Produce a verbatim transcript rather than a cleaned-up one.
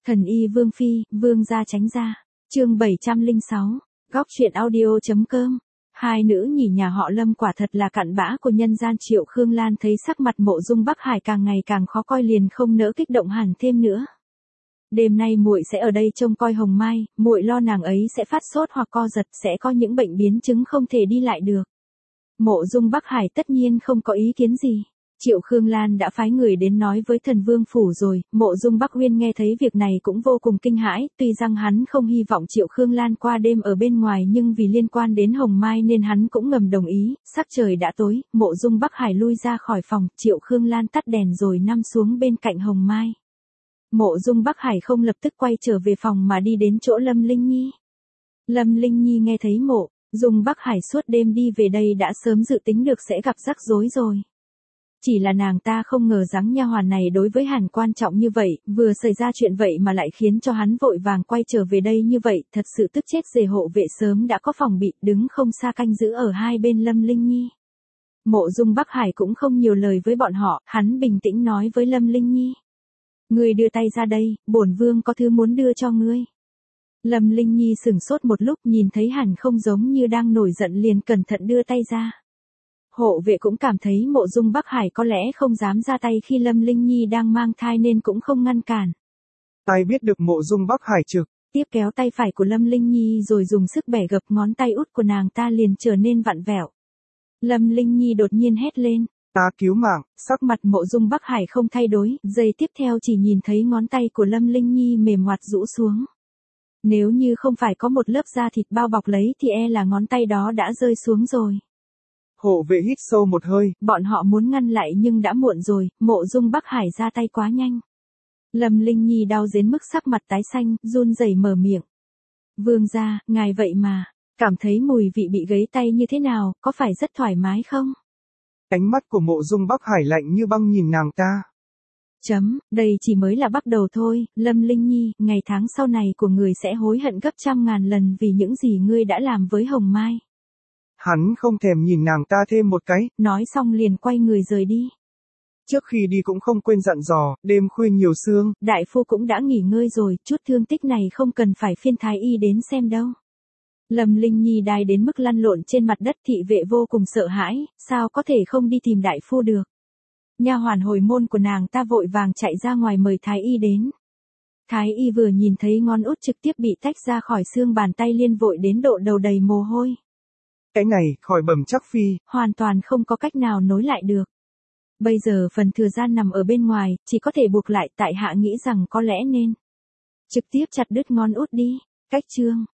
Thần y Vương Phi, Vương gia tránh ra. Chương bảy trăm lẻ sáu, góc truyện audio.com. Hai nữ nhỉ nhà họ Lâm quả thật là cặn bã của nhân gian. Triệu Khương Lan thấy sắc mặt Mộ Dung Bắc Hải càng ngày càng khó coi liền không nỡ kích động hẳn thêm nữa. Đêm nay muội sẽ ở đây trông coi Hồng Mai, muội lo nàng ấy sẽ phát sốt hoặc co giật, sẽ có những bệnh biến chứng không thể đi lại được. Mộ Dung Bắc Hải tất nhiên không có ý kiến gì. Triệu Khương Lan đã phái người đến nói với Thần Vương phủ rồi. Mộ Dung Bắc Uyên nghe thấy việc này cũng vô cùng kinh hãi, tuy rằng hắn không hy vọng Triệu Khương Lan qua đêm ở bên ngoài nhưng vì liên quan đến Hồng Mai nên hắn cũng ngầm đồng ý. Sắc trời đã tối, Mộ Dung Bắc Hải lui ra khỏi phòng, Triệu Khương Lan tắt đèn rồi nằm xuống bên cạnh Hồng Mai. Mộ Dung Bắc Hải không lập tức quay trở về phòng mà đi đến chỗ Lâm Linh Nhi. Lâm Linh Nhi nghe thấy Mộ Dung Bắc Hải suốt đêm đi về đây đã sớm dự tính được sẽ gặp rắc rối rồi. Chỉ là nàng ta không ngờ rằng nha hoàn này đối với hắn quan trọng như vậy, vừa xảy ra chuyện vậy mà lại khiến cho hắn vội vàng quay trở về đây như vậy, thật sự tức chết. Dề hộ vệ sớm đã có phòng bị, đứng không xa canh giữ ở hai bên Lâm Linh Nhi. Mộ Dung Bắc Hải cũng không nhiều lời với bọn họ, hắn bình tĩnh nói với Lâm Linh Nhi. Ngươi đưa tay ra đây, bổn vương có thứ muốn đưa cho ngươi. Lâm Linh Nhi sửng sốt một lúc, nhìn thấy hắn không giống như đang nổi giận liền cẩn thận đưa tay ra. Hộ vệ cũng cảm thấy Mộ Dung Bắc Hải có lẽ không dám ra tay khi Lâm Linh Nhi đang mang thai nên cũng không ngăn cản. Ai biết được Mộ Dung Bắc Hải trực tiếp kéo tay phải của Lâm Linh Nhi rồi dùng sức bẻ gập ngón tay út của nàng ta liền trở nên vặn vẹo. Lâm Linh Nhi đột nhiên hét lên. Ta cứu mạng. Sắc mặt Mộ Dung Bắc Hải không thay đổi, giây tiếp theo chỉ nhìn thấy ngón tay của Lâm Linh Nhi mềm ngoặt rũ xuống. Nếu như không phải có một lớp da thịt bao bọc lấy thì e là ngón tay đó đã rơi xuống rồi. Hộ vệ hít sâu một hơi. Bọn họ muốn ngăn lại nhưng đã muộn rồi, Mộ Dung Bắc Hải ra tay quá nhanh. Lâm Linh Nhi đau đến mức sắc mặt tái xanh, run rẩy mở miệng. Vương gia, ngài vậy mà, cảm thấy mùi vị bị gấy tay như thế nào, có phải rất thoải mái không? Ánh mắt của Mộ Dung Bắc Hải lạnh như băng nhìn nàng ta. Chấm, đây chỉ mới là bắt đầu thôi, Lâm Linh Nhi, ngày tháng sau này của người sẽ hối hận gấp trăm ngàn lần vì những gì ngươi đã làm với Hồng Mai. Hắn không thèm nhìn nàng ta thêm một cái, nói xong liền quay người rời đi. Trước khi đi cũng không quên dặn dò, đêm khuya nhiều sương. Đại phu cũng đã nghỉ ngơi rồi, chút thương tích này không cần phải phiên thái y đến xem đâu. Lâm Linh Nhi đai đến mức lăn lộn trên mặt đất, thị vệ vô cùng sợ hãi, sao có thể không đi tìm đại phu được. Nha hoàn hồi môn của nàng ta vội vàng chạy ra ngoài mời thái y đến. Thái y vừa nhìn thấy ngón út trực tiếp bị tách ra khỏi xương bàn tay liền vội đến độ đầu đầy mồ hôi. Cái này, khỏi bẩm chắc phi. Hoàn toàn không có cách nào nối lại được. Bây giờ phần thừa gian nằm ở bên ngoài, chỉ có thể buộc lại, tại hạ nghĩ rằng có lẽ nên trực tiếp chặt đứt ngón út đi. Cách chương